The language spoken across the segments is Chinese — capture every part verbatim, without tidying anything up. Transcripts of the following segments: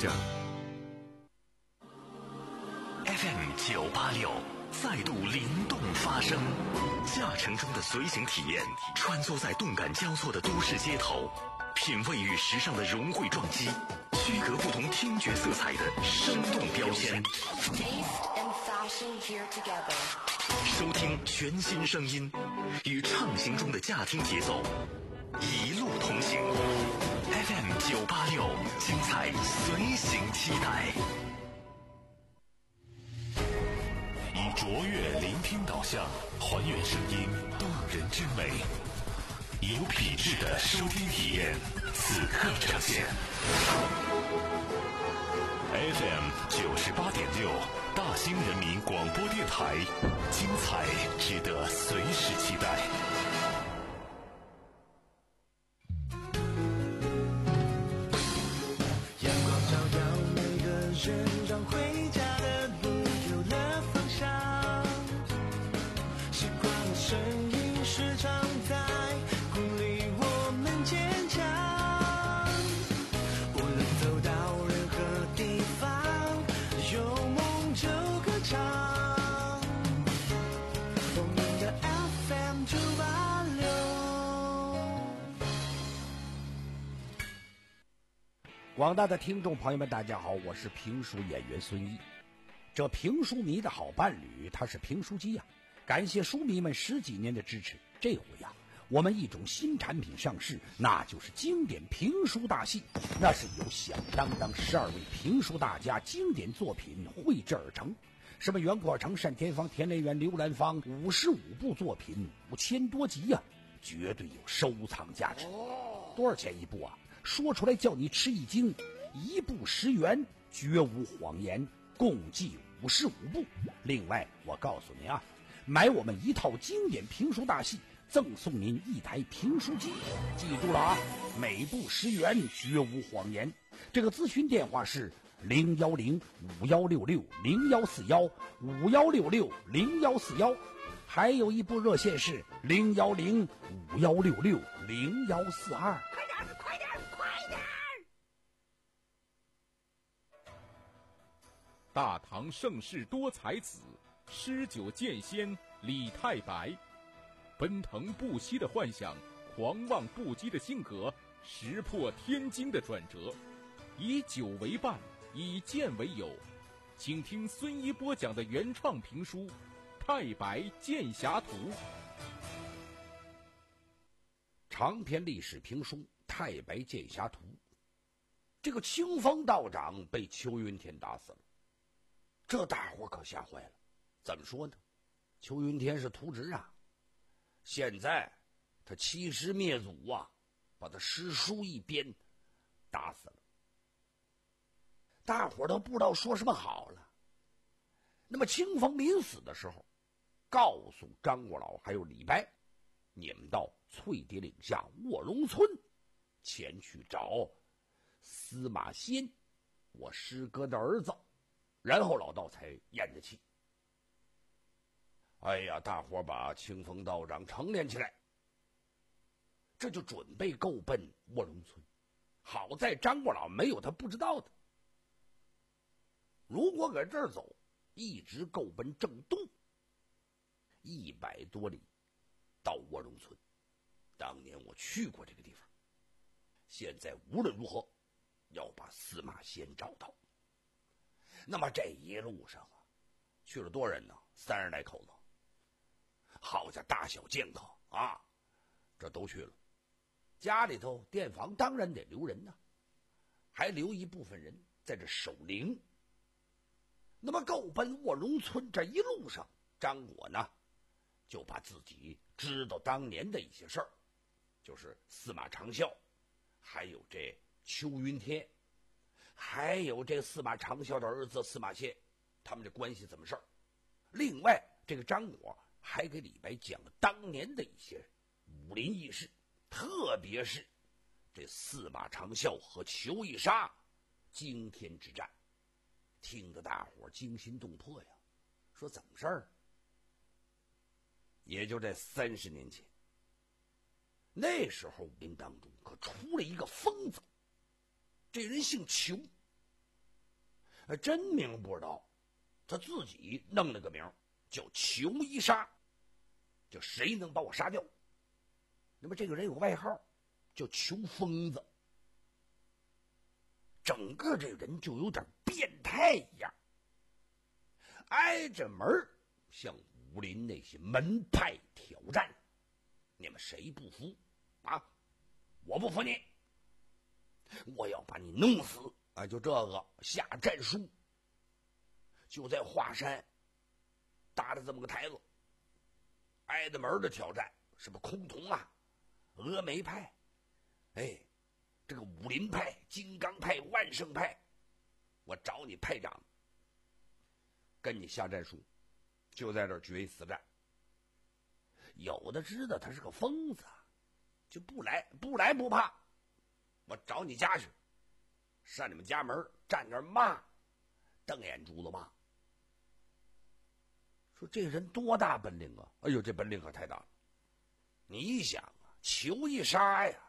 着。F M 九八六再度灵动发声，驾乘中的随行体验，穿梭在动感交错的都市街头，品味与时尚的融汇撞击，区隔不同听觉色彩的生动标签。收听全新声音，与畅行中的驾听节奏一路同行。F M 九八六，精彩随行期待。以卓越聆听导向，还原声音动人之美，有品质的收听体验，此刻呈现。F M 九十八点六，大兴人民广播电台，精彩值得随时期待。 阳光照耀每个人，让回家的路有了方向。习惯的声音时常在鼓励我们坚强。无论走到任何地方，有梦就歌唱。动人的 F M 九八六。 广大的听众朋友们，大家好，我是评书演员孙一。这评书迷的好伴侣，他是评书机呀、啊。感谢书迷们十几年的支持，这回呀、啊，我们一种新产品上市，那就是经典评书大戏。那是由响当当十二位评书大家经典作品绘制而成，什么袁阔成、单田芳、田连元、刘兰芳，五十五部作品，五千多集呀、啊，绝对有收藏价值。多少钱一部啊？说出来叫你吃一惊，一部十元，绝无谎言，共计五十五部。另外，我告诉您啊，买我们一套经典评书大戏，赠送您一台评书机。记住了啊，每部十元，绝无谎言。这个咨询电话是零幺零五幺六六零幺四幺五幺六六零幺四幺，还有一部热线是零幺零五幺六六零幺四二。快点，快点，快点！ 大唐盛世多才子，诗酒剑仙李太白，奔腾不息的幻想，狂妄不羁的性格，石破天惊的转折，以酒为伴，以剑为友。请听孙一播讲的原创评书《太白剑侠图》。 长篇历史评书《太白剑侠图》，这个清风道长被邱云天打死了，这大伙可吓坏了。怎么说呢？邱云天是图纸啊，现在他欺师灭祖啊，把他师叔一鞭打死了。大伙都不知道说什么好了。那么清风临死的时候，告诉张国老还有李白，你们到翠蝶岭下卧龙村前去找司马仙，我师哥的儿子。然后老道才咽得气。哎呀，大伙把清风道长成连起来，这就准备够奔卧龙村。好在张国老没有他不知道的，如果搁这儿走，一直够奔正东，一百多里到卧龙村。当年我去过这个地方，现在无论如何要把司马仙找到。那么这一路上啊，去了多少人呢？三十来口子，好家伙，大小剑客啊，这都去了。家里头店房当然得留人呢，还留一部分人在这守灵。那么够奔卧龙村这一路上，张果呢就把自己知道当年的一些事儿，就是司马长啸，还有这邱云天，还有这司马长啸的儿子司马迁，他们这关系怎么事儿。另外这个张果还给李白讲了当年的一些武林轶事，特别是这司马长啸和裘一杀惊天之战，听得大伙惊心动魄呀。说怎么事儿？也就在三十年前，那时候武林当中可出了一个疯子，这人姓裘， 真名不知道，他自己弄了个名叫裘一杀，就谁能把我杀掉？那么这个人有个外号叫裘疯子，整个这人就有点变态一样，挨着门向武林那些门派挑战。你们谁不服啊？我不服你，我要把你弄死啊！就这个下战书，就在华山搭了这么个台子，挨着门的挑战，什么崆峒啊、峨眉派，哎，这个武林派、金刚派、万圣派，我找你派长，跟你下战书，就在这儿决一死战。有的知道他是个疯子，就不来，不来不怕，我找你家去，上你们家门站那儿骂，瞪眼珠子骂。说这人多大本领啊？哎呦，这本领可太大了！你一想啊，裘一杀呀，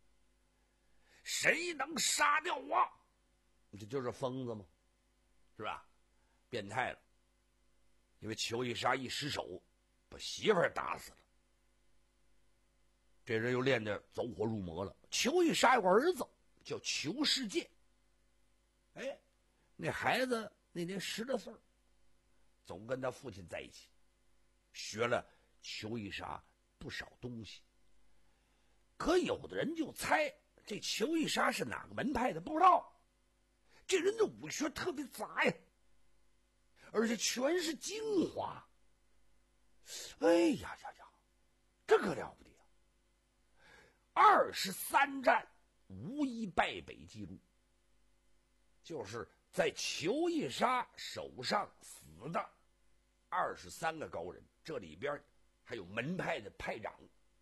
谁能杀掉我？这就是疯子吗？是吧？变态了。因为裘一杀一失手，把媳妇儿打死了。这人又练得走火入魔了。裘一杀有个儿子叫裘世界，哎，那孩子那年十来岁，总跟他父亲在一起，学了裘一杀不少东西。可有的人就猜这裘一杀是哪个门派的，不知道。这人的武学特别杂呀，而且全是精华。哎呀呀呀，这可了不得啊！二十三战无一败北记录，就是在裘一杀手上死的二十三个高人，这里边还有门派的派长。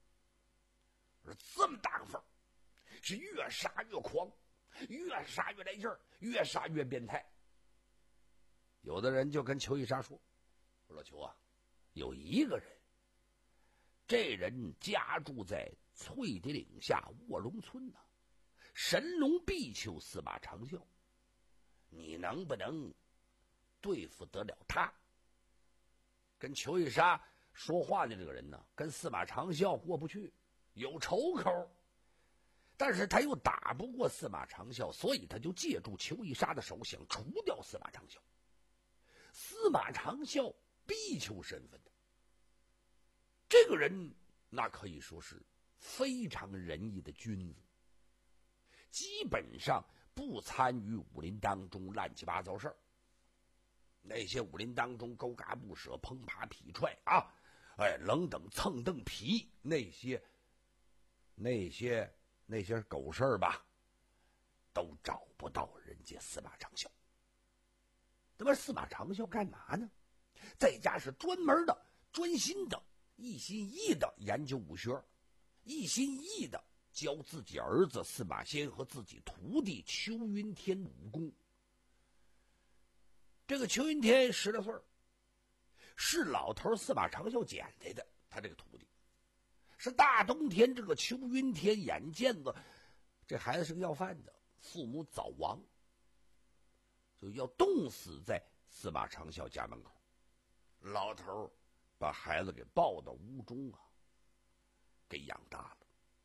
这么大个份儿，是越杀越狂，越杀越来劲儿，越杀越变态。有的人就跟裘一杀说：“说老裘啊，有一个人，这人家住在翠叠岭下卧龙村呢，神龙必丘司马长啸，你能不能对付得了他？”跟裘一杀说话的这个人呢，跟司马长啸过不去，有仇口，但是他又打不过司马长啸，所以他就借助裘一杀的手，想除掉司马长啸。司马长啸必丘身份的这个人，那可以说是非常仁义的君子，基本上不参与武林当中乱七八糟事儿。那些武林当中勾嘎不舍、碰爬劈踹啊，哎，冷等蹭蹬皮，那些那些那些狗事儿吧，都找不到人家司马长啸。那么司马长啸干嘛呢？在家是专门的、专心的、一心一意的研究武学，一心一意的教自己儿子司马迁和自己徒弟邱云天武功。这个邱云天十来岁，是老头司马长啸捡来的，他这个徒弟是大冬天，这个邱云天眼见子，这孩子是个要饭的，父母早亡，就要冻死在司马长啸家门口。老头把孩子给抱到屋中啊，给养大了，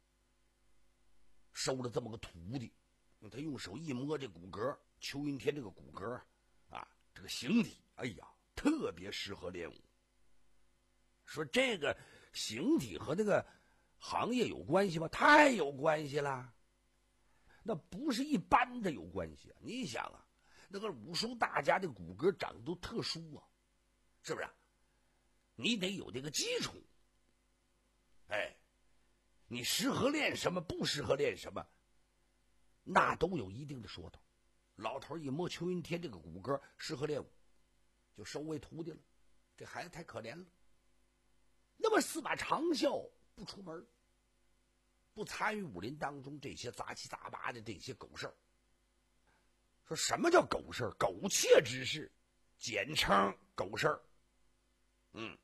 收了这么个徒弟。他用手一摸这骨骼，邱云天这个骨骼啊，这个形体，哎呀，特别适合练武。说这个形体和这个行业有关系吗？太有关系了，那不是一般的有关系啊！你想啊，那个武术大家的骨骼长得都特殊啊，是不是？你得有这个基础，哎，你适合练什么，不适合练什么，那都有一定的说头。老头一摸邱云天这个骨骼适合练武，就收为徒弟了。这孩子太可怜了。那么司马长啸不出门，不参与武林当中这些杂七杂八的这些狗事儿。说什么叫狗事儿？苟且之事，简称狗事儿。嗯，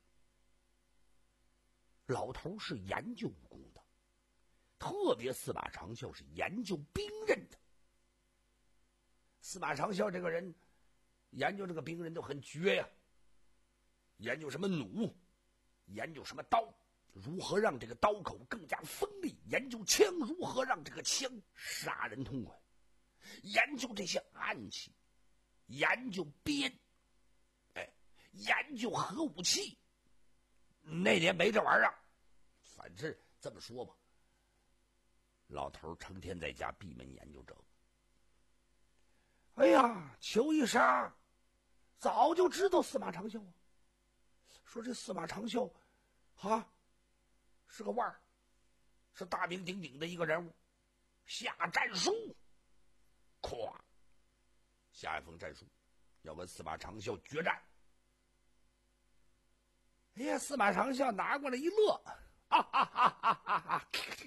老头是研究武功的，特别司马长啸是研究兵刃的。司马长啸这个人研究这个兵人都很绝呀，研究什么弩，研究什么刀，如何让这个刀口更加锋利，研究枪如何让这个枪杀人痛快，研究这些暗器，研究鞭，哎，研究核武器。那年没这玩意儿，反正这么说吧，老头成天在家闭门研究这个。哎呀，裘一杀早就知道司马长啸啊，说这司马长啸啊是个腕儿，是大名鼎鼎的一个人物，下战书，咵下一封战书，要跟司马长啸决战。哎呀，司马长啸拿过来一乐，哈哈哈哈哈哈，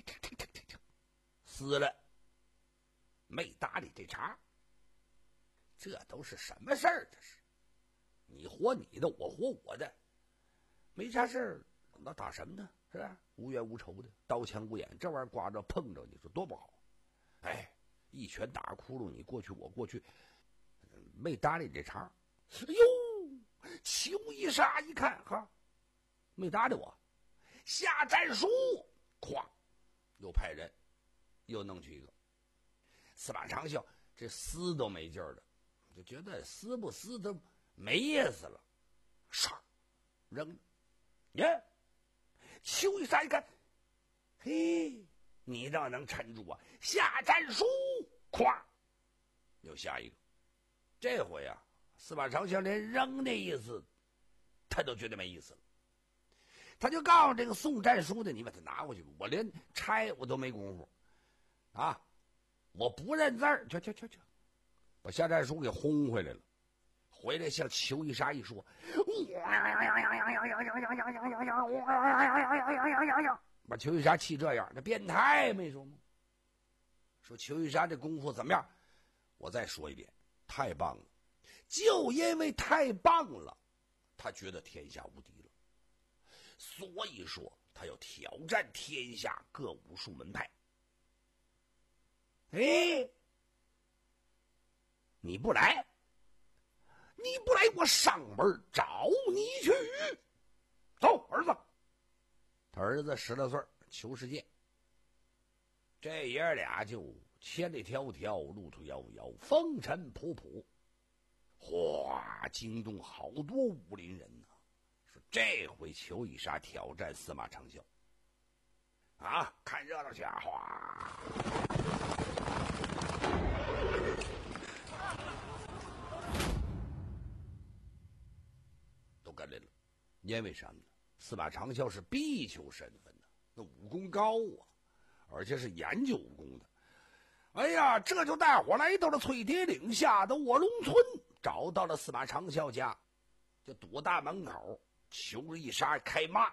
撕了，没搭理这茬。这都是什么事儿？这是你活你的，我活我的，没啥事儿，那打什么呢？是吧？无冤无仇的，刀枪无眼，这玩意儿刮着碰着，你说多不好？哎，一拳打窟窿，你过去我过去，没搭理这茬。哎呦，裘一杀一看哈，没搭理我，下战书，咵，又派人又弄去一个。司马长啸这撕都没劲儿了，就觉得撕不撕都没意思了，唰扔了。耶，裘一杀一看，嘿，你倒能撑住啊！下战书，咵，又下一个。这回啊，司马长啸连扔的意思，他都觉得没意思了。他就告诉这个送战书的，你把它拿回去吧，我连拆我都没工夫啊！我不认字儿，去去去去，把下战书给轰回来了。回来向裘一杀一说，把裘一杀气这样，这变态没说吗？说裘一杀这功夫怎么样？我再说一遍，太棒了！就因为太棒了，他觉得天下无敌了，所以说他要挑战天下各武术门派。哎，你不来，你不来，我上门找你去。走，儿子。他儿子十来岁，裘世界。这爷俩就千里迢迢，路途遥遥，风尘仆仆，哗，惊动好多武林人呢、啊。说这回裘一杀挑战司马长啸啊，看热闹去啊！哗，都跟来了。因为什么呢？司马长啸是必求身份的，那武功高啊，而且是研究武功的。哎呀，这就大伙来到了翠蝶岭下的卧龙村，找到了司马长啸家，就堵大门口，裘一杀开骂。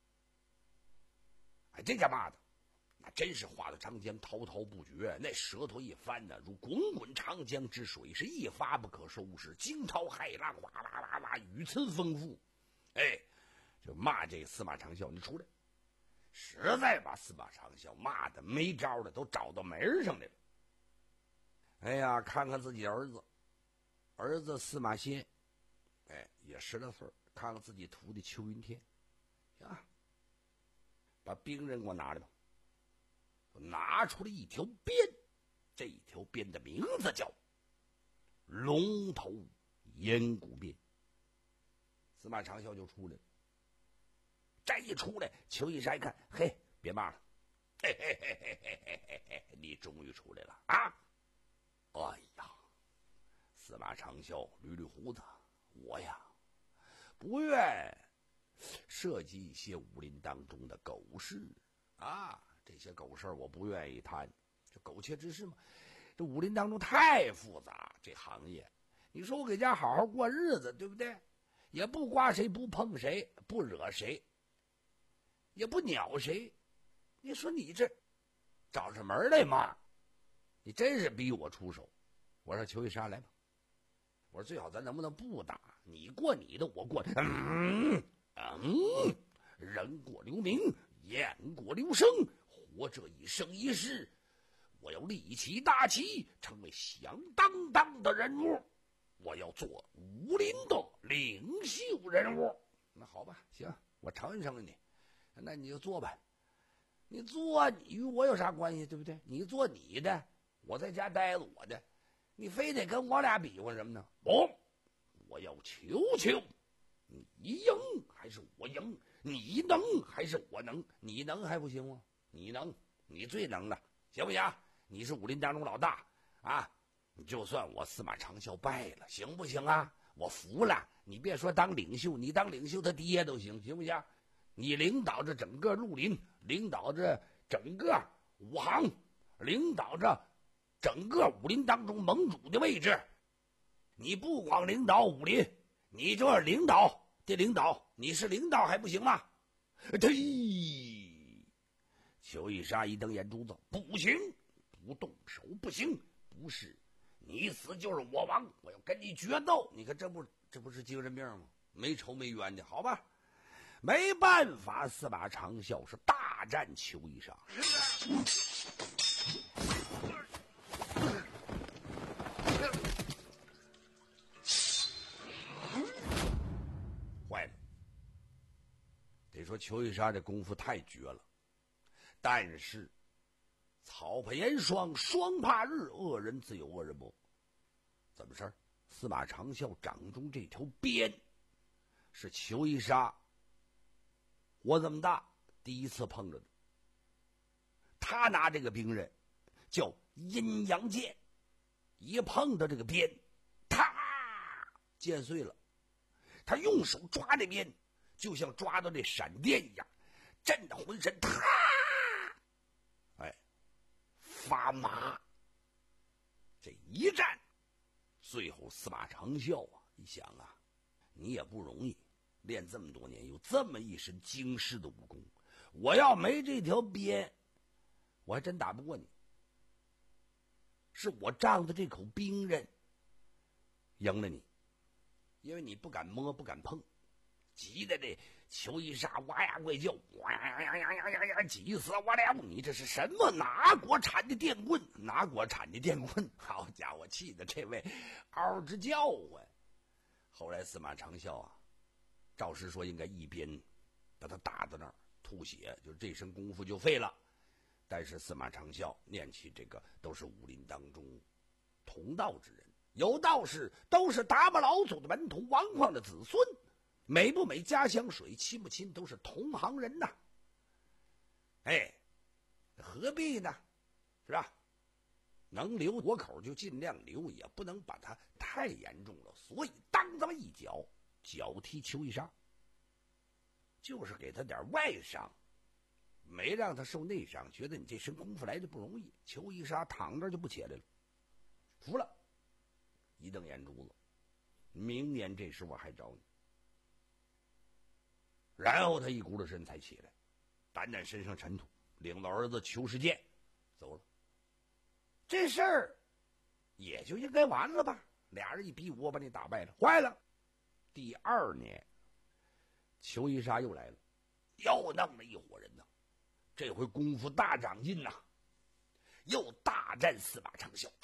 哎，这家骂的那真是话到长江滔滔不绝，那舌头一翻呢，如滚滚长江之水，是一发不可收拾，惊涛骇浪，哗啦啦啦，语词丰富。哎，就骂这司马长啸，你出来，实在把司马长啸骂的没招了，都找到门上来了。哎呀，看看自己儿子，儿子司马迁，哎，也十来岁，看看自己徒弟邱云天，啊，把兵刃给我拿来吧。拿出了一条鞭，这条鞭的名字叫龙头岩骨鞭。司马长啸就出来了，这一出来，裘一杀一看，嘿，别骂了，嘿嘿嘿嘿嘿嘿嘿嘿，你终于出来了啊！哎呀，司马长啸捋捋胡子，我呀不愿涉及一些武林当中的狗事啊，这些狗事我不愿意谈，这苟且之事嘛。这武林当中太复杂，这行业，你说我给家好好过日子，对不对？也不刮谁，不碰谁，不惹谁，也不鸟谁。你说你这找上门来嘛？你真是逼我出手。我说裘一杀来吧，我说最好咱能不能不打？你过你的，我过。嗯嗯，人过留名，雁过留声，活这一生一世，我要立起大旗，成为响当当的人物。 我要做武林的领袖人物。那好吧，行，我承认承认你，那你就做吧。你做你与我有啥关系，对不对？你做你的，我在家待着我的，你非得跟我俩比划什么呢？不，我要求求你赢还是我赢，你能还是我能？你能还不行吗？你能，你最能了，行不行？你是武林当中老大啊，就算我司马长啸败了，行不行啊？我服了，你别说当领袖，你当领袖他爹都行，行不行？你领导着整个绿林，领导着整个武行，领导着整个武林当中盟主的位置。你不光领导武林，你就是领导的领导，你是领导还不行吗？呸！邱一沙一瞪眼珠子，不行，不动手不行，不是你死就是我亡，我要跟你决斗。你看这不这不是精神病吗？没仇没冤的，好吧？没办法，司马长啸是大战邱一沙。坏了，得说邱一沙这功夫太绝了，但是草怕严霜，霜怕日，恶人自有恶人磨。怎么事儿？司马长啸掌中这条鞭是邱一沙活这么大第一次碰着的。他拿这个兵刃叫阴阳剑，一碰到这个鞭，啪，剑碎了。他用手抓这鞭，就像抓到这闪电一样，震得浑身啪，哎，发麻。这一战，最后司马长啸啊，一想啊，你也不容易，练这么多年，有这么一身惊世的武功，我要没这条鞭，我还真打不过你。是我仗着这口兵刃赢了你，因为你不敢摸不敢碰，急得这邱一沙哇呀怪叫，哇呀呀呀呀呀呀，急死我了！你这是什么哪国产的电棍？哪国产的电棍？好家伙，气得这位嗷直叫啊！后来司马长啸啊，赵师说应该一鞭把他打到那儿吐血，就这身功夫就废了。但是司马长啸念起这个都是武林当中同道之人，有道是都是达摩老祖的门徒，王旷的子孙，美不美家乡水，亲不亲都是同行人呐。哎，何必呢？是吧？能留活口就尽量留，也不能把它太严重了。所以当这么一脚脚踢邱一沙，就是给他点外伤，没让他受内伤，觉得你这身功夫来的不容易。邱一沙躺着就不起来了，服了，一瞪眼珠子，明年这时我还找你。然后他一鼓着身才起来，掸掸身上尘土，领了儿子裘世健走了。这事儿也就应该完了吧，俩人一比武，我把你打败了。坏了，第二年裘一沙又来了，又弄了一伙人呢，这回功夫大长进呐，又大战司马长啸。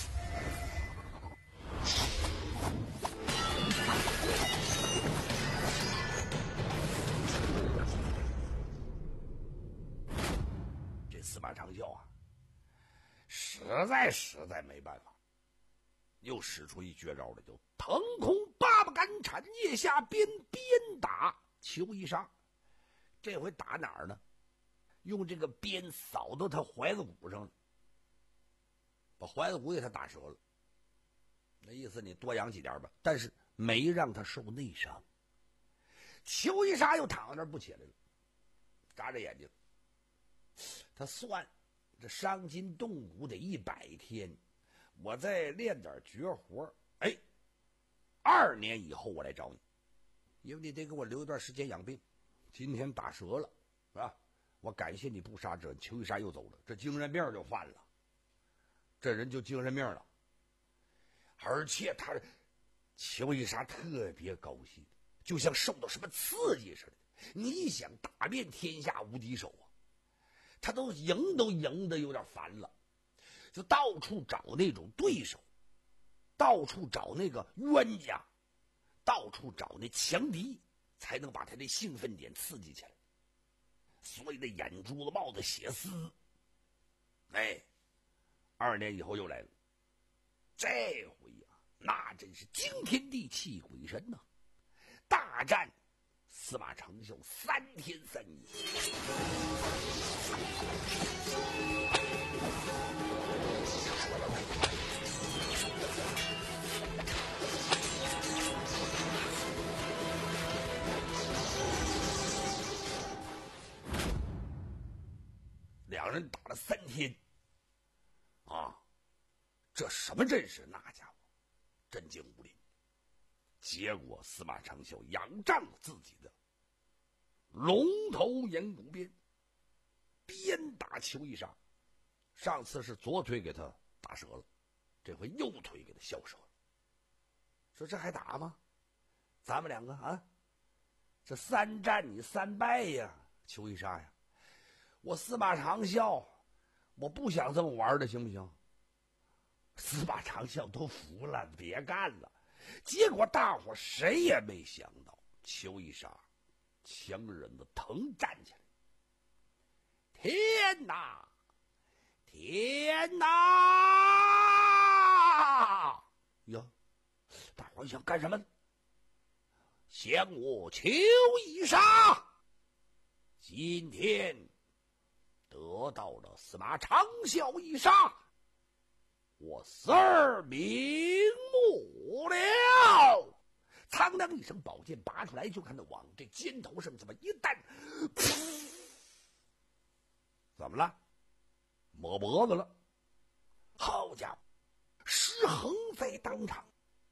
这司马长啸啊，实在实在没办法，又使出一绝招来，就腾空八百杆铲腋下鞭，鞭打裘一沙。这回打哪儿呢？用这个鞭扫到他怀子骨上了，把怀子骨给他打折了。那意思你多养几点吧，但是没让他受内伤。裘一沙又躺在那儿不起来了，眨着眼睛，他算这伤筋动骨得一百天，我再练点绝活，哎，二年以后我来找你，因为你得给我留一段时间养病。今天打折了，是吧？我感谢你不杀之恩。裘一沙又走了，这精神病就犯了，这人就精神病了。而且他裘一沙特别高兴，就像受到什么刺激似的。你一想打遍天下无敌手啊，他都赢都赢得有点烦了，就到处找那种对手， 到处找那个冤家，到处找那强敌，才能把他这兴奋点刺激起来。所以那眼珠子冒着血丝。哎，二年以后又来了，这回呀、啊，那真是惊天地泣鬼神呐、啊！大战司马长啸三天三夜。两人打了三天，啊，这什么阵势？那家伙震惊武林。结果司马长啸仰仗自己的龙头岩骨鞭，鞭打裘一杀。上次是左腿给他打折了，这回右腿给他削折了。说这还打吗？咱们两个啊，这三战你三败呀，裘一杀呀！我司马长啸，我不想这么玩的，行不行？司马长啸都服了，别干了。结果大伙谁也没想到，裘一杀强忍的疼站起来。天哪！天哪！呀，大伙想干什么？降我裘一杀！今天得到了司马长啸一杀，我死而瞑目了。苍当一声，宝剑拔出来，就看他往这肩头上这么一弹，怎么了？抹脖子了。好家伙，尸横在当场。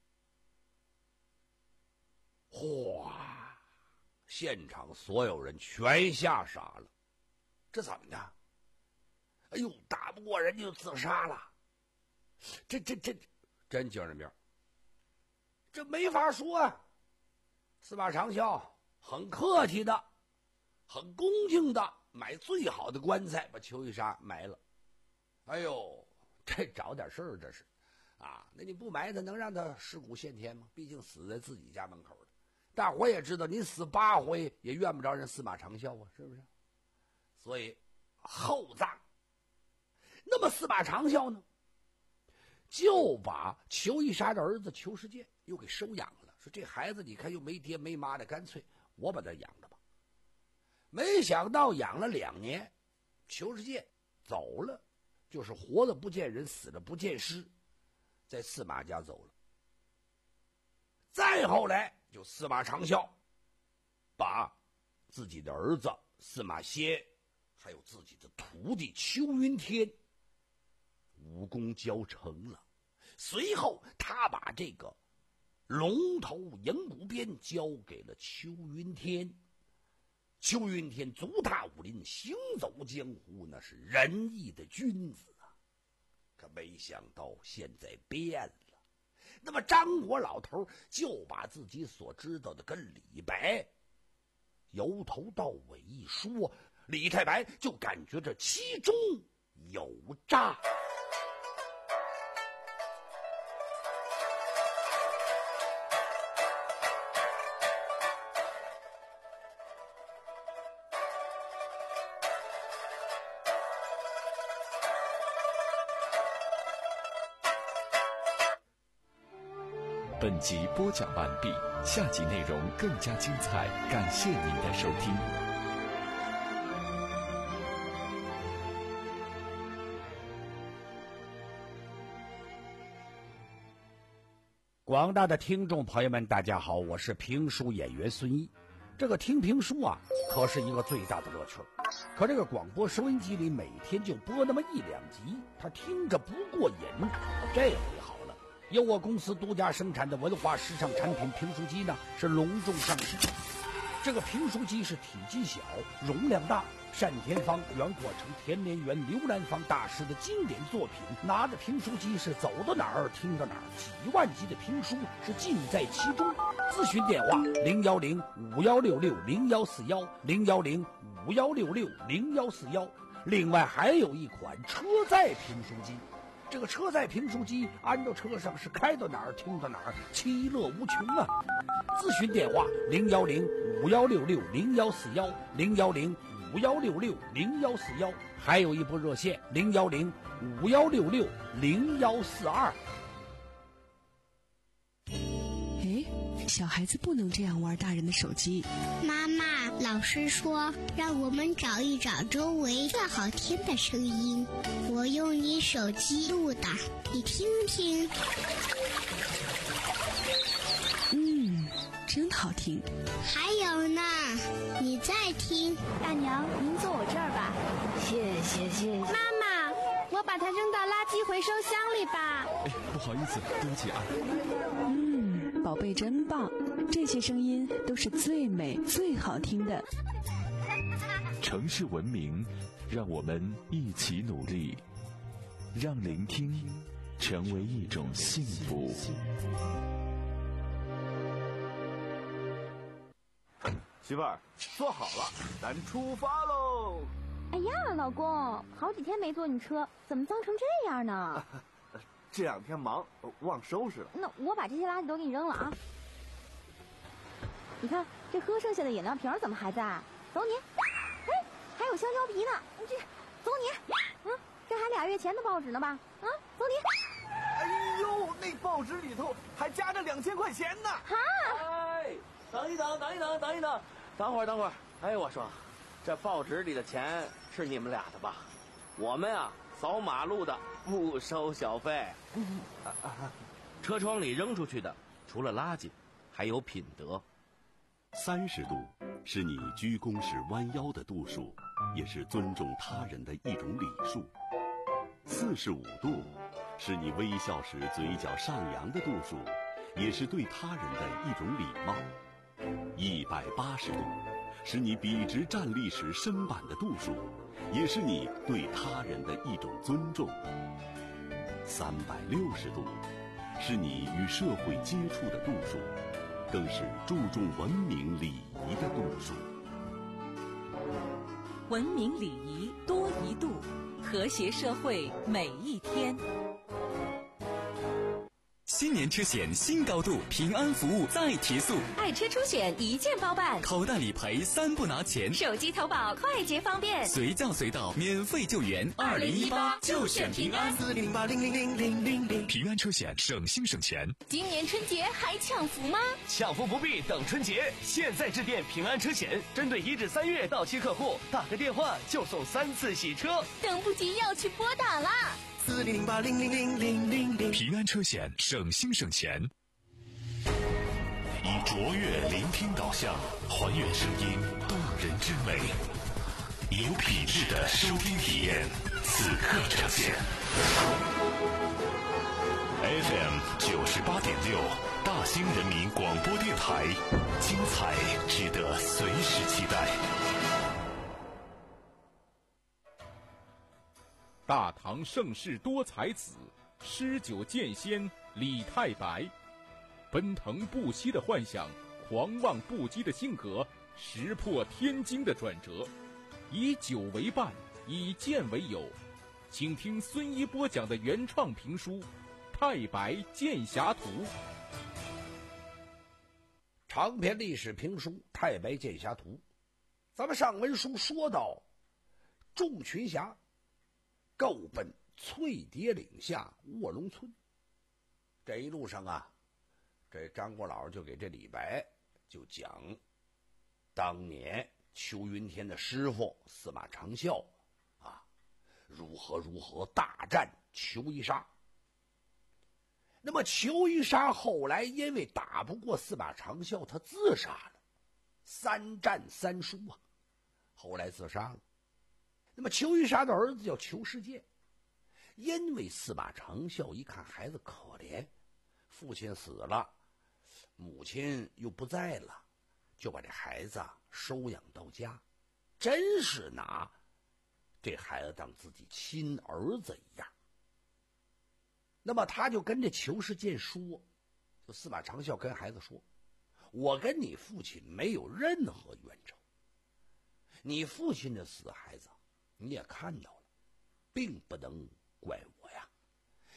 哗！现场所有人全吓傻了。这怎么的？哎呦，打不过人就自杀了。这这这真精神病，这没法说啊。司马长啸很客气的，很恭敬的买最好的棺材把裘一杀埋了。哎呦，这找点事儿这是啊！那你不埋他能让他尸骨现天吗？毕竟死在自己家门口的，大伙也知道，你死八回也怨不着人司马长啸啊，是不是？所以厚葬。那么司马长啸呢，就把裘一杀的儿子裘世建又给收养了，说这孩子你看又没爹没妈的，干脆我把他养着吧。没想到养了两年，裘世建走了，就是活的不见人，死的不见尸，在司马家走了。再后来就司马长啸把自己的儿子司马歇还有自己的徒弟邱云天武功教成了，随后他把这个龙头迎骨鞭交给了邱云天。邱云天足踏武林，行走江湖，那是仁义的君子啊。可没想到现在变了。那么张国老头就把自己所知道的跟李白由头到尾一说，李太白就感觉这其中有诈。 本集播讲完毕，下集内容更加精彩，感谢您的收听。 广大的听众朋友们，大家好，我是评书演员孙一。这个听评书啊，可是一个最大的乐趣。可这个广播收音机里每天就播那么一两集，他听着不过瘾。这回好了，由我公司独家生产的文化时尚产品评书机呢，是隆重上市。这个评书机是体积小，容量大，单田芳、袁阔成、田连元、刘兰芳大师的经典作品，拿着评书机是走到哪儿听到哪儿，几万集的评书是尽在其中。咨询电话零幺零五幺六六零幺四幺零幺零五幺六六零幺四幺。另外还有一款车载评书机， 这个车载评书机安到车上是开到哪儿听到哪儿，其乐无穷啊！咨询电话零幺零五幺六六零幺四幺零幺零五幺六六零幺四幺，还有一部热线零幺零五幺六六零幺四二。 哎，小孩子不能这样玩大人的手机。 妈妈，老师说让我们找一找周围最好听的声音，我用你手机录的，你听听。 嗯，真好听。 还有呢，你再听。 大娘，您坐我这儿吧。 谢谢谢谢。 妈妈，我把它扔到垃圾回收箱里吧。 哎，不好意思，对不起啊。 嗯，宝贝真棒，这些声音都是最美最好听的。 城市文明，让我们一起努力，让聆听成为一种幸福。 媳妇儿，坐好了，咱出发喽！ 哎呀，老公，好几天没坐你车，怎么脏成这样呢？ 这两天忙，忘收拾了。 那我把这些垃圾都给你扔了啊！你看，这喝剩下的饮料瓶怎么还在？走你！哎，还有香蕉皮呢，这走你！嗯，这还俩月前的报纸呢吧？啊，走你！ 哎呦，那报纸里头还夹着两千块钱呢！ 哈！ 哎，等一等，等一等，等一等，等会儿，等会儿。哎，我说，这报纸里的钱是你们俩的吧？我们啊，扫马路的不收小费。车窗里扔出去的，除了垃圾，还有品德。 三十度是你鞠躬时弯腰的度数，也是尊重他人的一种礼数。四十五度是你微笑时嘴角上扬的度数，也是对他人的一种礼貌。一百八十度是你笔直站立时身板的度数，也是你对他人的一种尊重。三百六十度是你与社会接触的度数，更是注重文明礼仪的度数。 文明礼仪多一度，和谐社会每一天。 新年车险新高度，平安服务再提速， 爱车出险一键包办， 口袋理赔三不拿钱， 手机投保快捷方便， 随叫随到免费救援。 二零一八就选平安， 四零八零零零零零零。 平安车险省心省钱。 今年春节还抢福吗？ 抢福不必等春节，现在致电平安车险，针对一至三月到期客户，打个电话就送三次洗车， 等不及要去拨打啦。 四零八零零零零零零。 平安车险省心省钱。以卓越聆听导向，还原声音动人之美，有品质的收听体验，此刻呈现。F M 九十八点六，大兴人民广播电台，精彩值得随时期待。 大唐盛世多才子，诗酒剑仙李太白，奔腾不息的幻想，狂妄不羁的性格，石破天惊的转折，以酒为伴，以剑为友。请听孙一波讲的原创评书《太白剑侠图》。 长篇历史评书《太白剑侠图》，咱们上文书说到，众群侠够奔翠蝶岭下卧龙村。这一路上啊，这张国老就给这李白就讲当年邱云天的师傅司马长啸啊，如何如何大战裘一杀。那么裘一杀后来因为打不过司马长啸，他自杀了，三战三输啊，后来自杀了。那么裘一杀的儿子叫裘世界，因为司马长啸一看孩子可怜，父亲死了，母亲又不在了，就把这孩子收养到家，真是拿这孩子当自己亲儿子一样。那么他就跟这裘世界说，就司马长啸跟孩子说，我跟你父亲没有任何冤仇，你父亲的死，孩子你也看到了，并不能怪我呀。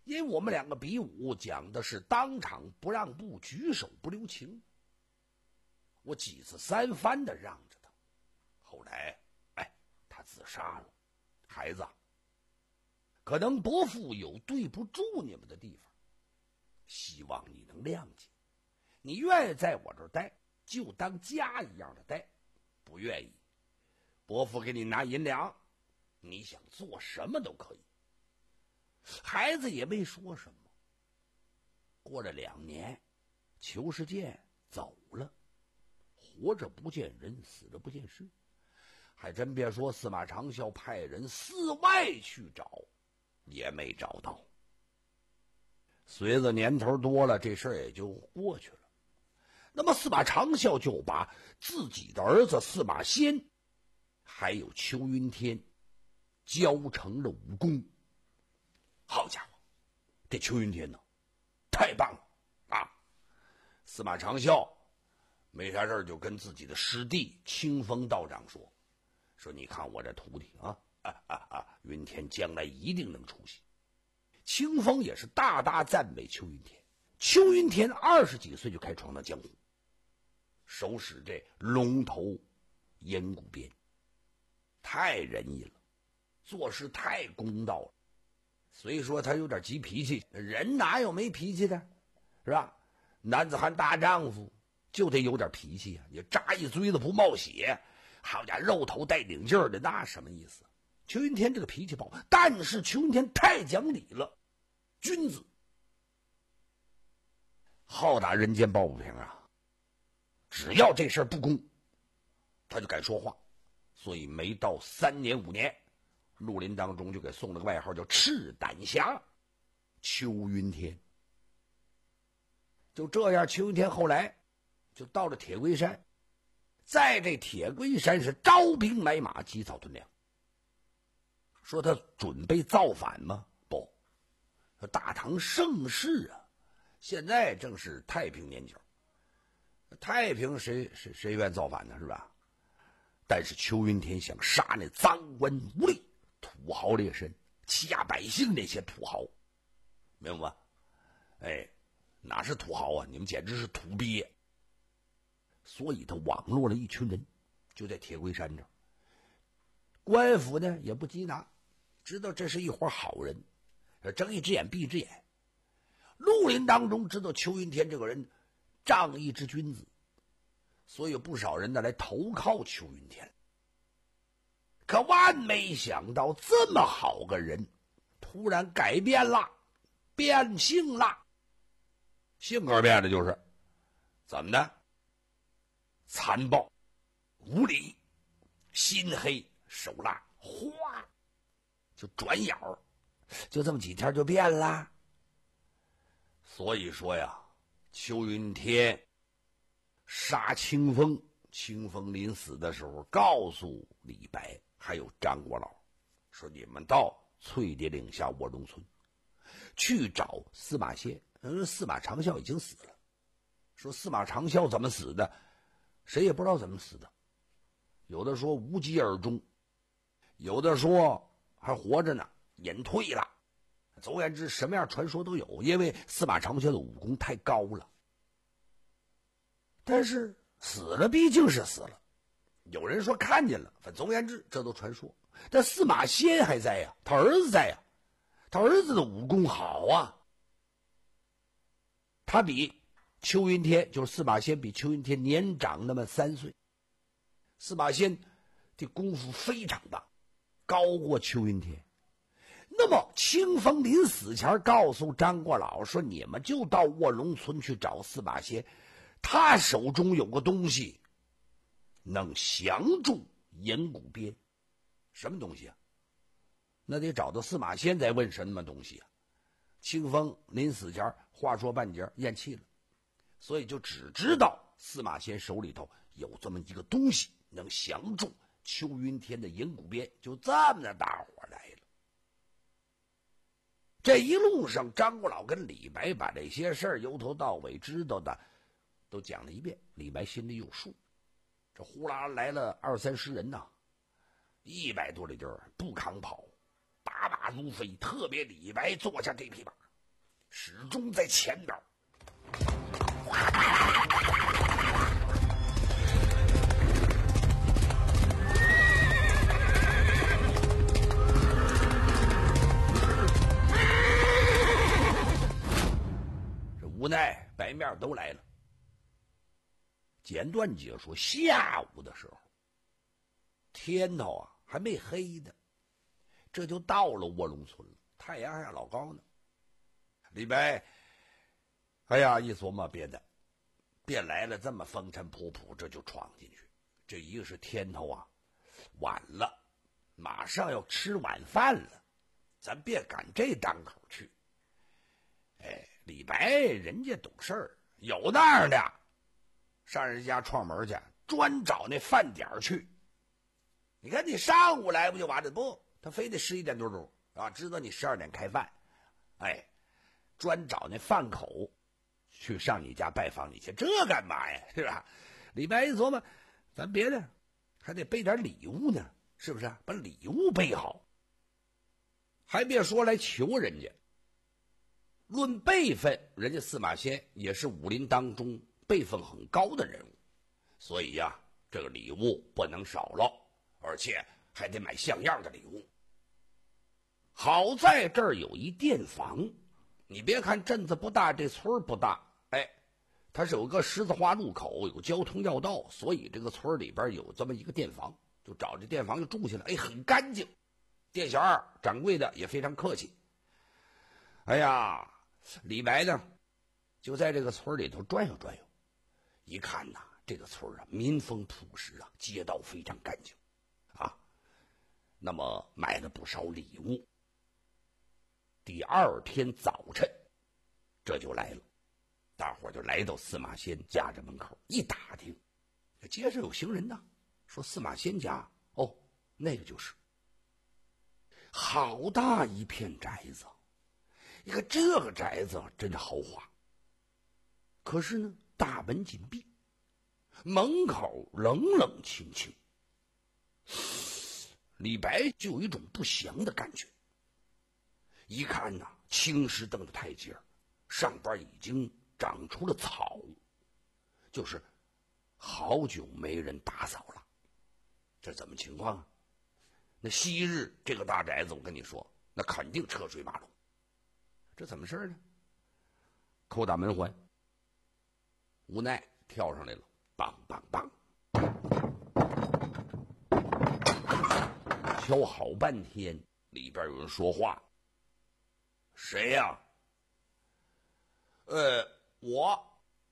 因为我们两个比武讲的是当场不让步，举手不留情。我几次三番的让着他，后来，哎，他自杀了。孩子，可能伯父有对不住你们的地方，希望你能谅解。你愿意在我这儿待，就当家一样的待；不愿意，伯父给你拿银两，你想做什么都可以。孩子也没说什么。过了两年，裘世健走了，活着不见人，死了不见尸。还真别说，司马长啸派人四外去找，也没找到。随着年头多了，这事儿也就过去了。那么司马长啸就把自己的儿子司马迁还有邱云天教成了武功。好家伙，这邱云天呢，太棒了啊！司马长啸没啥事儿就跟自己的师弟清风道长说说你看我这徒弟啊啊啊啊，云天将来一定能出息。清风也是大大赞美邱云天。邱云天二十几岁就开闯荡江湖，手使这龙头烟骨鞭，太仁义了，做事太公道了。虽说他有点急脾气，人哪有没脾气的，是吧？男子汉大丈夫就得有点脾气啊！你扎一嘴子不冒血，好家伙，肉头带领劲儿的，那什么意思？邱云天这个脾气暴，但是邱云天太讲理了，君子好打人间抱不平啊！只要这事儿不公，他就敢说话。所以没到三年五年，绿林当中就给送了个外号叫赤胆侠邱云天。就这样，邱云天后来就到了铁龟山，在这铁龟山是招兵买马，积草屯粮。说他准备造反吗？不，大唐盛世啊，现在正是太平年间，太平谁谁谁愿造反呢？是吧？但是邱云天想杀那赃官污吏、土豪劣绅、欺压百姓那些土豪，明白吗？哎，哪是土豪啊？你们简直是土鳖！所以他网络了一群人，就在铁龟山这儿。官府呢也不缉拿，知道这是一伙好人，睁一只眼闭一只眼。绿林当中知道邱云天这个人仗义之君子，所以有不少人呢来投靠邱云天。可万没想到，这么好个人突然改变了，变性了。性格变的就是怎么的？残暴、无理、心黑、手辣，哗，就转眼儿，就这么几天就变了。所以说呀，邱云天杀清风，清风临死的时候告诉李白还有张国老，说你们到翠蝶岭下卧龙村去找司马迁。嗯，司马长啸已经死了。说司马长啸怎么死的，谁也不知道怎么死的。有的说无疾而终，有的说还活着呢，隐退了。总而言之，什么样传说都有，因为司马长啸的武功太高了。但是死了毕竟是死了，有人说看见了，反正总而言之，这都传说。但司马迁还在呀，他儿子在呀，他儿子的武功好啊。他比邱云天，就是司马迁，比邱云天年长那么三岁。司马迁的功夫非常大，高过邱云天。那么清风临死前告诉张国老说：“你们就到卧龙村去找司马迁，他手中有个东西，能降住银骨鞭。”什么东西啊？那得找到司马迁再问什么东西啊？清风临死前话说半截咽气了，所以就只知道司马迁手里头有这么一个东西能降住邱云天的银骨鞭，就这么的大伙来了。这一路上，张国老跟李白把这些事儿由头到尾知道的都讲了一遍，李白心里有数。这呼啦来了二三十人呐，一百多里地儿不扛跑，打马如飞，特别李白坐下这匹马， 始终在前边。这无奈白面都来了。简短解说，下午的时候，天头啊还没黑呢，这就到了卧龙村了，太阳还老高呢。李白，哎呀，一琢磨别的，别来了，这么风尘仆仆，这就闯进去。这一个是天头啊，晚了，马上要吃晚饭了，咱别赶这档口去。哎，李白人家懂事儿，有那样的，上人家串门去，专找那饭点去。你看你上午来不就完了？不，他非得十一点多钟啊，知道你十二点开饭，哎，专找那饭口去上你家拜访你去，这干嘛呀？是吧？李白一琢磨，咱别的还得备点礼物呢，是不是？把礼物备好，还别说来求人家。论辈分，人家司马迁也是武林当中辈分很高的人物，所以呀、啊，这个礼物不能少了，而且还得买像样的礼物。好在这儿有一店房，你别看镇子不大，这村不大，哎，它是有个十字花路口，有交通要道，所以这个村里边有这么一个店房，就找这店房就住下来，哎，很干净。店小二掌柜的也非常客气。哎呀，李白呢，就在这个村里头转悠转悠，一看呐，这个村啊，民风朴实啊，街道非常干净，啊，那么买了不少礼物。第二天早晨，这就来了，大伙就来到司马迁家这门口，一打听，这街上有行人呐，说司马迁家，哦，那个就是，好大一片宅子。你看这个宅子真豪华，可是呢，大门紧闭，门口冷冷清清。李白就有一种不祥的感觉。一看呐，青石凳的台阶上边已经长出了草，就是好久没人打扫了。这怎么情况啊？那昔日这个大宅子，我跟你说，那肯定车水马龙。这怎么事呢？叩打门环，无奈跳上来了，梆梆梆，敲好半天，里边有人说话。谁呀、啊？呃，我。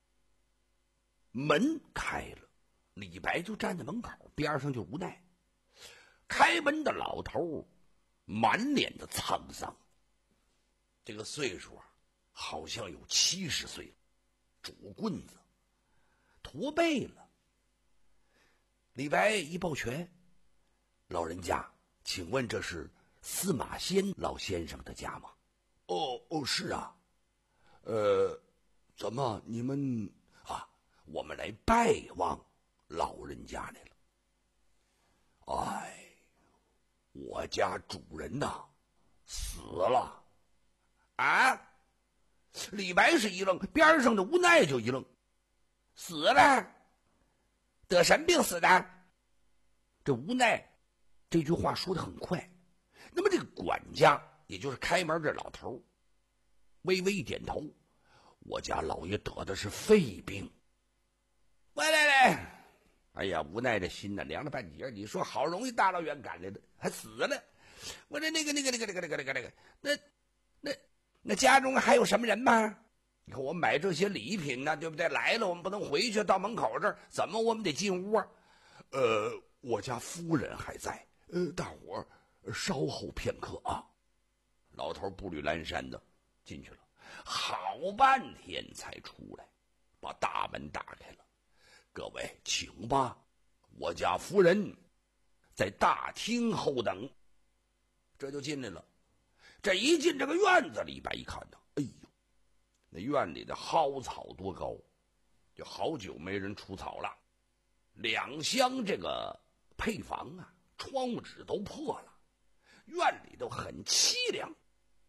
门开了，李白就站在门口，边上就无奈。开门的老头满脸的沧桑。这个岁数啊，好像有七十岁了，拄棍子，驼背了。李白一抱拳：“老人家，请问这是司马迁老先生的家吗？”“哦哦，是啊。呃，怎么你们啊？我们来拜望老人家来了。哎，我家主人呐，死了。”啊！李白是一愣，边上的无奈就一愣，死了？得什么病死的？这无奈这句话说的很快。那么这个管家，也就是开门这老头，微微一点头：“我家老爷得的是肺病。”来来来，哎呀，无奈的心呢凉了半截。你说好容易大老远赶来的，还死了？我这那个那个那个那个那个那个那个那那。那家中还有什么人吗？你看我买这些礼品呢，对不对？来了我们不能回去，到门口这儿怎么我们得进屋啊？呃，我家夫人还在，呃，大伙儿稍后片刻啊。老头步履蹒跚的进去了，好半天才出来，把大门打开了。各位请吧，我家夫人在大厅候等。这就进来了。这一进这个院子，李白一看呢，哎呦，那院里的蒿草多高，就好久没人除草了。两厢这个配房啊，窗户纸都破了，院里头很凄凉。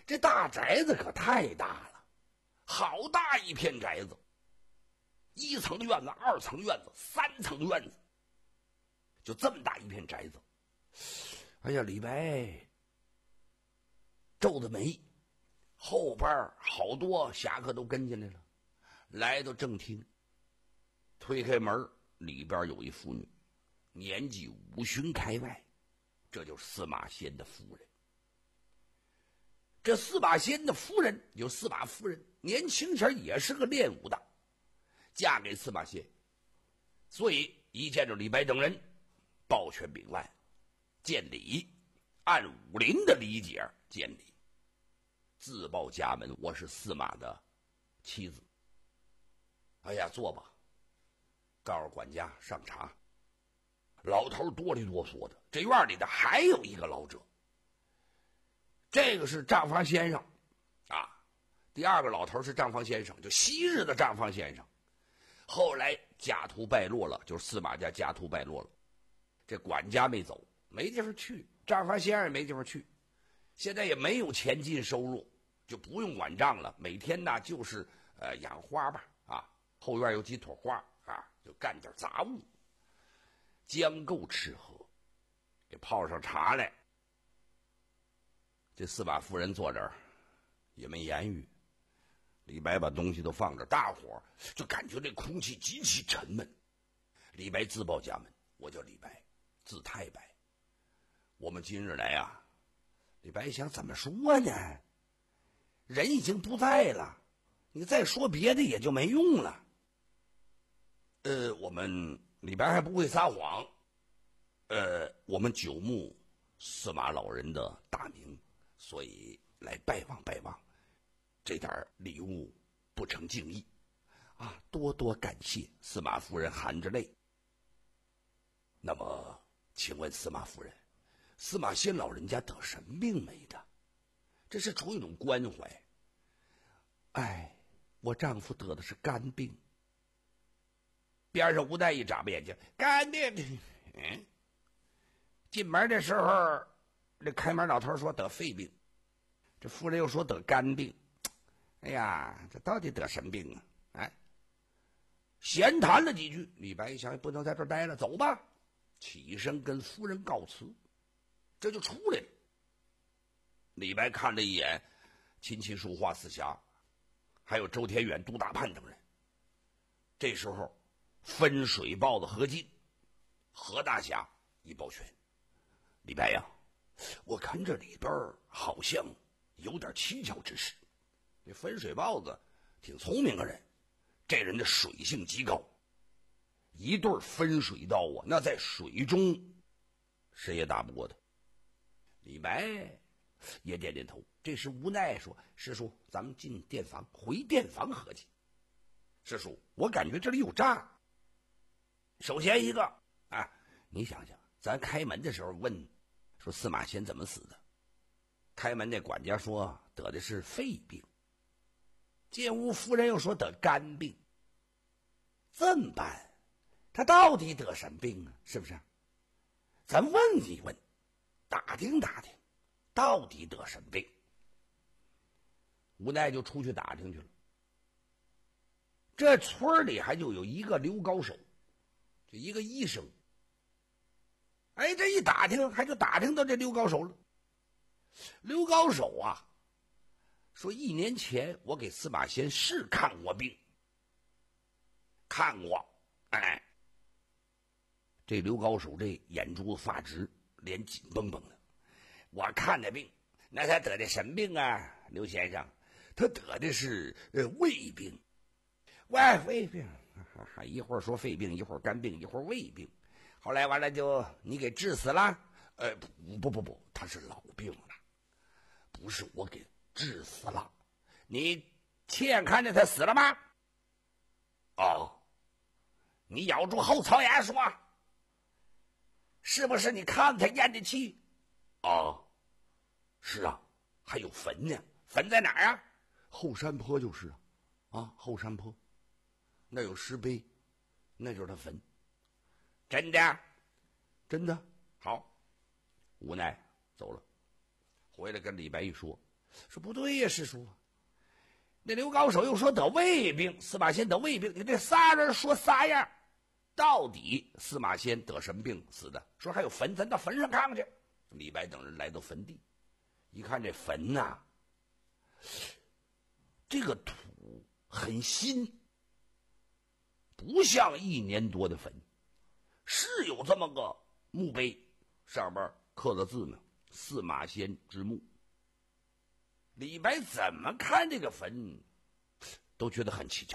这大宅子可太大了，好大一片宅子，一层院子、二层院子、三层院子，就这么大一片宅子。哎呀，李白皱着眉，后边好多侠客都跟进来了，来到正厅，推开门，里边有一妇女，年纪五旬开外，这就是司马迁的夫人。这司马迁的夫人有司马夫人，年轻前也是个练武的，嫁给司马迁，所以一见着李白等人，抱拳禀万，见礼，按武林的理解见礼，自报家门，我是司马的妻子。哎呀，坐吧，告诉管家上茶。老头哆里哆嗦的，这院里的还有一个老者，这个是账房先生啊。第二个老头是账房先生，就昔日的账房先生，后来家徒败落了，就是司马家家徒败落了。这管家没走，没地方去，账房先生也没地方去，现在也没有钱进收入，就不用管账了，每天呢就是呃养花吧啊，后院有几朵花啊，就干点杂物。将够吃喝，给泡上茶来。这司马夫人坐这儿也没言语，李白把东西都放这，大伙儿就感觉这空气极其沉闷。李白自报家门，我叫李白，字太白。我们今日来啊，李白想怎么说呢？人已经不在了，你再说别的也就没用了。呃，我们李白还不会撒谎，呃，我们久慕司马老人的大名，所以来拜望拜望，这点礼物不成敬意啊，多多感谢。司马夫人含着泪。那么，请问司马夫人，司马迁老人家得什么病没的？这是出一种关怀。哎，我丈夫得的是肝病。边上吴代一眨巴眼睛，肝病。嗯，进门的时候，这开门老头说得肺病，这夫人又说得肝病。哎呀，这到底得什么病啊？哎，闲谈了几句，李白一想不能在这儿待了，走吧，起身跟夫人告辞，这就出来了。李白看了一眼琴棋书画四侠，还有周天远、杜大盼等人，这时候分水豹子何进、何大侠一抱拳：“李白呀，我看这里边好像有点蹊跷之事。这分水豹子挺聪明个人，这人的水性极高，一对分水刀啊，那在水中谁也打不过他。”李白也点点头。这时无奈说：“师叔，咱们进店房，回店房合计。师叔，我感觉这里有诈。首先一个啊，你想想，咱开门的时候问说司马迁怎么死的，开门那管家说得的是肺病，进屋夫人又说得肝病，这么办？他到底得什么病啊？是不是？咱问一问，打听打听，到底得什么病？”无奈就出去打听去了。这村里还就有一个刘高手，就一个医生。哎，这一打听，还就打听到这刘高手了。刘高手啊，说一年前我给司马迁是看过病，看过。哎，这刘高手这眼珠子发直，脸紧绷绷的。我看的病，那他得的什么病啊，刘先生？他得的是呃胃病。喂，胃病，一会儿说肺病，一会儿肝病，一会儿胃病，后来完了就你给治死了？呃，不不不不，他是老病了，不是我给治死了。你亲眼看见他死了吗？哦，你咬住后槽牙说，是不是你看他咽的气？哦，是啊，还有坟呢，坟在哪儿啊？后山坡就是啊，啊，后山坡。那有石碑，那就是他坟。真的？真的。好，无奈走了，回来跟李白一说， 说不对呀，师叔，那刘高手又说得胃病，司马迁得胃病，你这仨人说仨样，到底司马迁得什么病死的？说还有坟，咱到坟上看看去。李白等人来到坟地，一看这坟呐、啊，这个土很新，不像一年多的坟，是有这么个墓碑，上边刻了字呢，司马迁之墓。李白怎么看这个坟都觉得很蹊跷。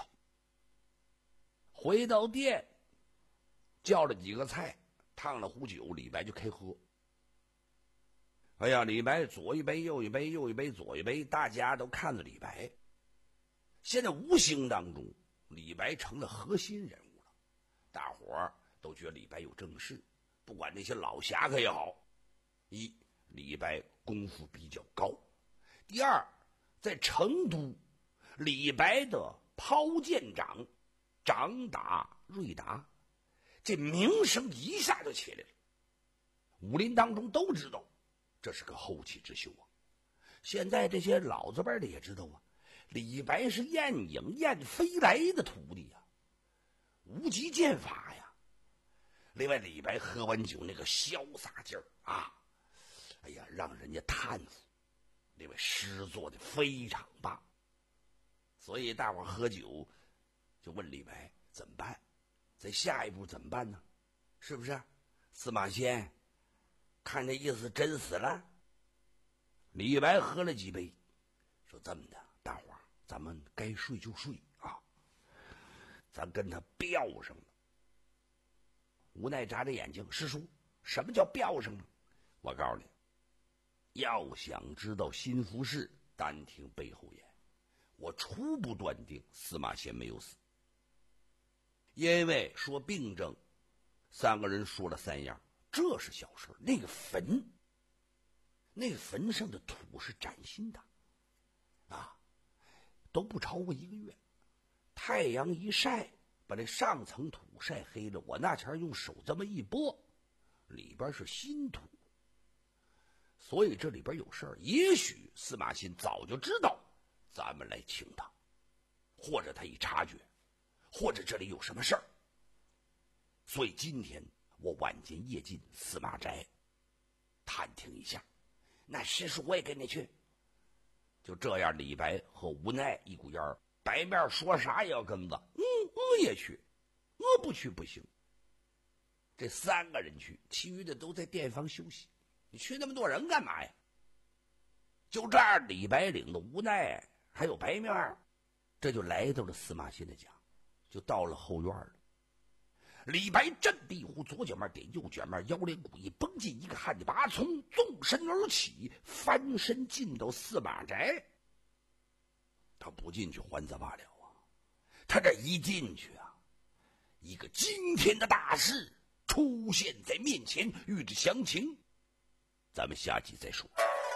回到店叫了几个菜，烫了壶酒，李白就开喝。哎呀，李白左一杯右一杯，右一杯左一杯，大家都看着李白。现在无形当中，李白成了核心人物了，大伙儿都觉得李白有正事，不管那些老侠客也好。一，李白功夫比较高；第二，在成都，李白的抛剑掌掌打瑞达，这名声一下就起来了。武林当中都知道这是个后起之秀啊。现在这些老字辈的也知道啊，李白是晏婴、晏飞来的徒弟啊，无极剑法呀。另外，李白喝完酒那个潇洒劲儿啊，哎呀，让人家叹服。另外，诗做的非常棒，所以大伙喝酒就问李白怎么办，在下一步怎么办呢？是不是？司马迁看这意思真死了。李白喝了几杯，说这么的，大伙儿咱们该睡就睡啊，咱跟他飙上了。无奈眨着眼睛，师叔，什么叫飙上了？我告诉你，要想知道心腹事，单听背后言。我初步断定司马迁没有死，因为说病症，三个人说了三样，这是小事。那个坟，那个坟上的土是崭新的，啊，都不超过一个月。太阳一晒，把这上层土晒黑了，我那前用手这么一拨，里边是新土。所以这里边有事儿，也许司马迁早就知道咱们来请他，或者他一察觉，或者这里有什么事儿。所以今天我晚间夜进司马宅探听一下。那师叔我也跟你去。就这样，李白和无奈一股烟儿，白面说啥也要跟着。嗯，我也去，我不去不行。这三个人去，其余的都在店房休息。你去那么多人干嘛呀？就这样，李白领的无奈还有白面，这就来到了司马迁的家，就到了后院了。李白振臂呼，左脚面点右脚面，腰连鼓一绷进一个汉子拔葱，纵身而起，翻身进到司马宅。他不进去还则罢了啊，他这一进去啊，一个惊天的大事出现在面前。欲知详情，咱们下集再说。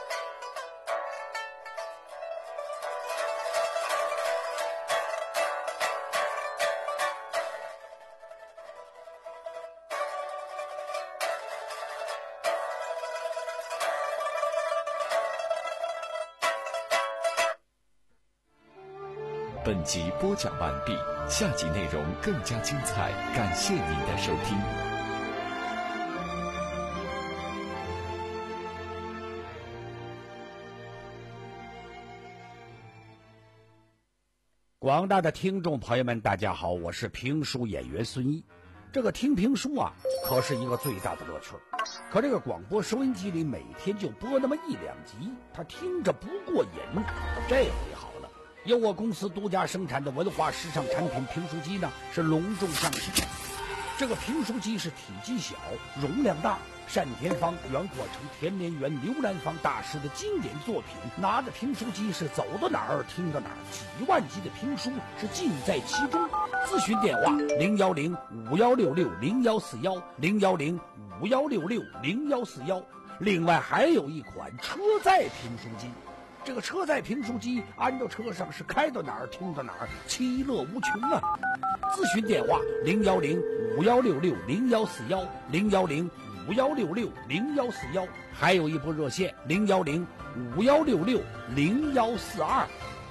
本集播讲完毕，下集内容更加精彩，感谢您的收听。 广大的听众朋友们，大家好，我是评书演员孙一。这个听评书啊，可是一个最大的乐趣。可这个广播收音机里每天就播那么一两集，他听着不过瘾。这回好了，由我公司独家生产的文化时尚产品评书机呢，是隆重上市。这个评书机是体积小，容量大，单田芳、袁阔成、田连元、刘兰芳大师的经典作品。拿着评书机是走到哪儿听到哪儿，几万集的评书是尽在其中。咨询电话零幺零五幺六六零幺四幺零幺零五幺六六零幺四幺。另外还有一款车载评书机。这个车载评书机安到车上是开到哪儿听到哪儿，其乐无穷啊！咨询电话零幺零五幺六六零幺四幺零幺零五幺六六零幺四幺，还有一部热线零幺零五幺六六零幺四二。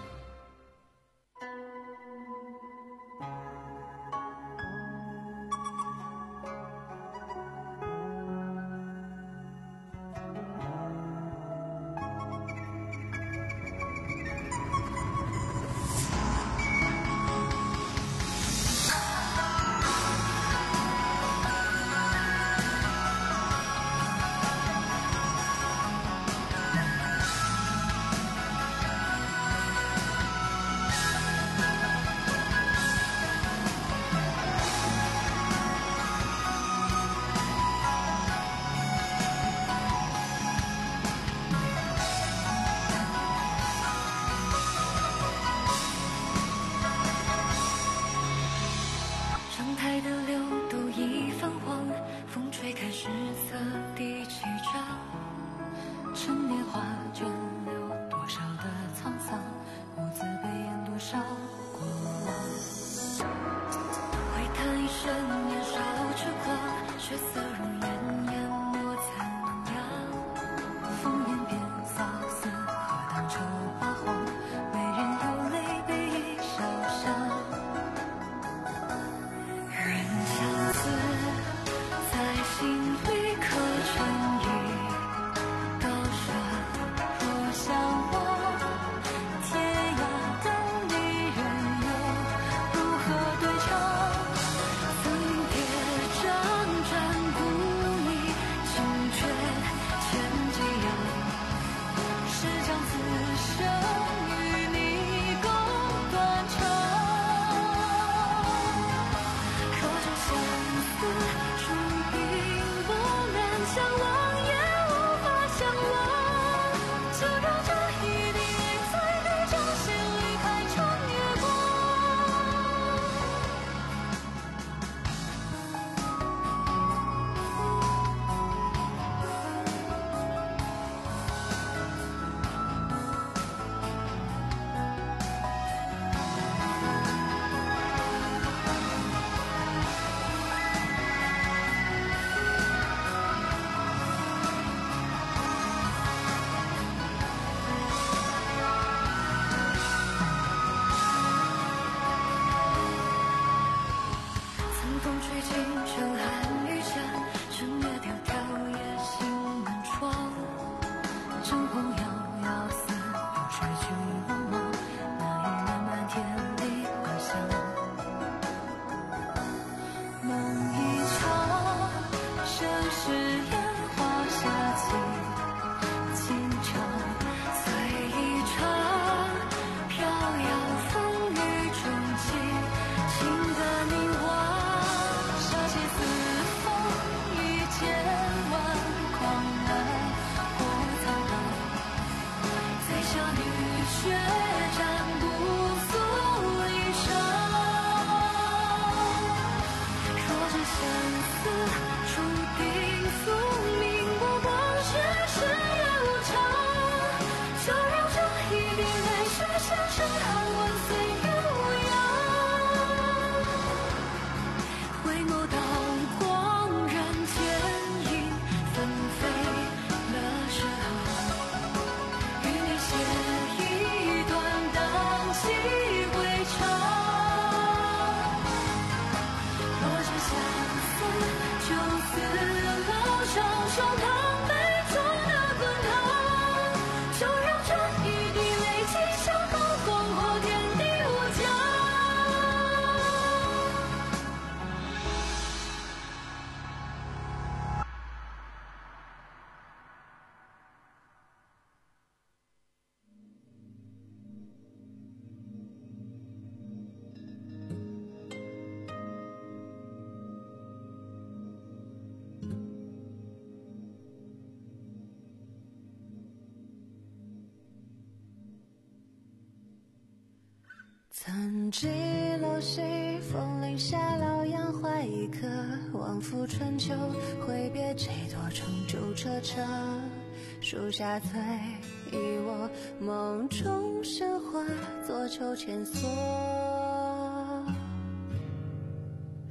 曾记楼西风铃下，老杨怀一颗，望夫春秋，挥别这座终究车车，树下醉一窝，梦中神话做秋千索。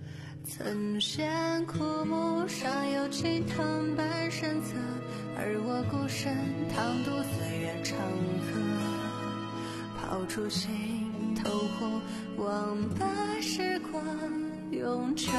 曾见枯木上有青藤般神色，而我孤身趟渡岁月长河，抛出心头后，望把时光永久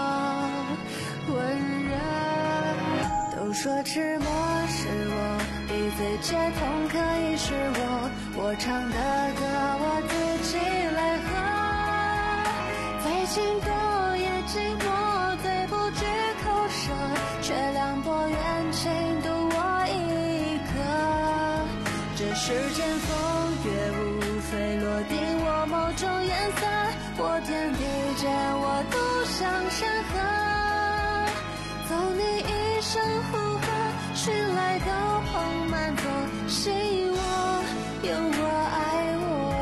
温热。都说沉默是我，一醉解痛可以是我，我唱的歌我自己来和，再情多也寂寞，最不知口舌，却凉薄缘情独我一个。这世间风月无非落定我某种颜色，我天地间我都像山河，走你一生湖河，寻来高朋满座，信我有我爱我。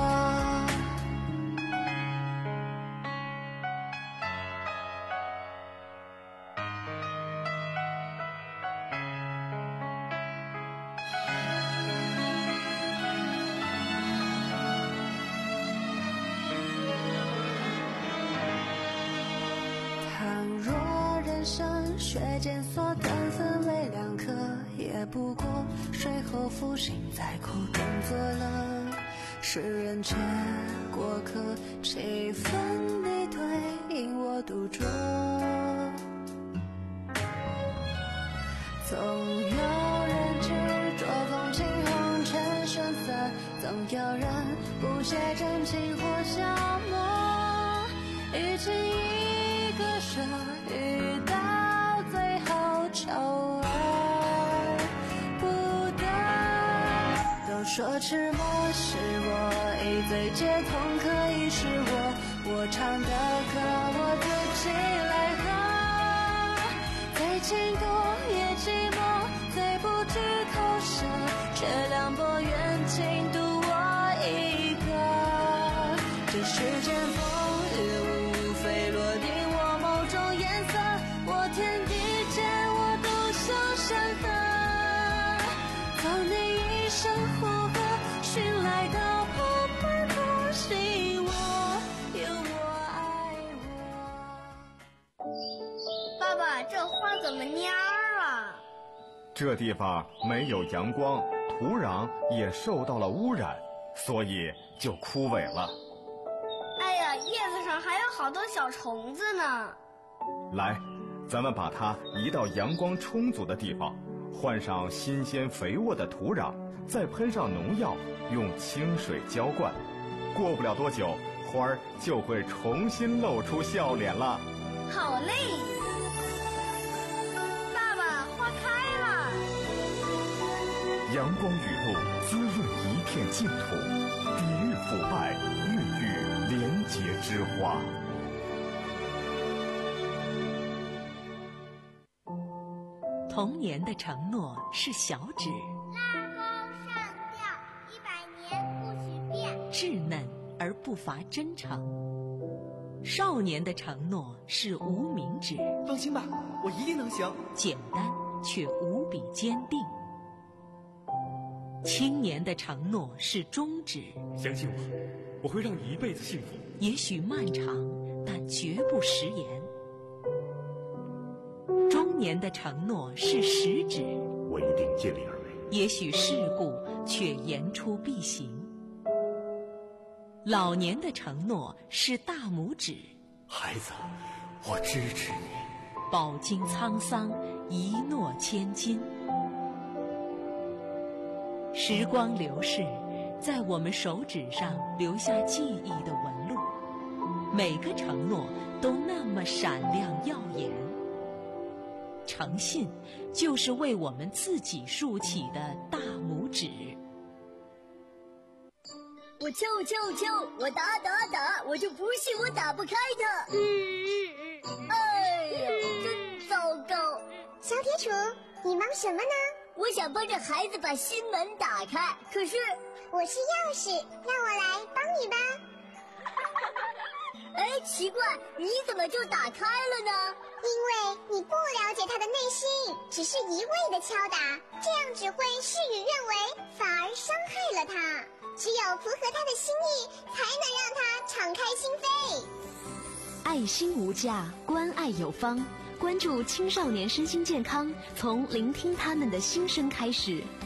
倘若人生血检所断分为两颗，也不过水后浮sinh在口中作乐。世人皆过客，七分离对因我独酌。总有人执着纵情红尘声色，总有人不屑真情或消磨，一情一割舍，遇到最后求而不得。都说痴默是我，一醉解痛可以是我，我唱的歌我自己来和，再情多也寂寞，最不知口舌，却凉薄缘情独我一个。这世间风月无非落定我某种颜色，我天地间我都像山河，走你一生湖河，寻来高朋满座，信我有我爱我。 爸爸，这花怎么蔫儿了？ 这地方没有阳光，土壤也受到了污染，所以就枯萎了。 哎呀，叶子上还有好多小虫子呢。 来，咱们把它移到阳光充足的地方，换上新鲜肥沃的土壤，再喷上农药，用清水浇灌。过不了多久，花儿就会重新露出笑脸了。 好嘞，爸爸，花开了。 阳光雨露滋润一片净土，抵御腐败，孕育廉洁之花。 童年的承诺是小指， 拉钩上吊，一百年不许变。 稚嫩而不乏真诚。少年的承诺是无名指， 放心吧，我一定能行。 简单却无比坚定。青年的承诺是中指， 相信我，我会让你一辈子幸福。 也许漫长，但绝不食言。中年的承诺是食指， 我一定尽力而为。 也许世故，却言出必行。老年的承诺是大拇指， 孩子，我支持你。 饱经沧桑，一诺千金。时光流逝，在我们手指上留下记忆的纹路，每个承诺都那么闪亮耀眼。诚信就是为我们自己竖起的大拇指。 我敲我敲我敲，我打打打，我就不信我打不开它。嗯，哎呀，真糟糕！ 小铁杵，你忙什么呢？ 我想帮着孩子把心门打开，可是我是钥匙，让我来帮你吧。 哎，奇怪，你怎么就打开了呢？ 因为你不了解他的内心，只是一味的敲打，这样只会事与愿违，反而伤害了他。只有符合他的心意，才能让他敞开心扉。 爱爱心无价，关爱有方。关注青少年身心健康，从聆听他们的心声开始，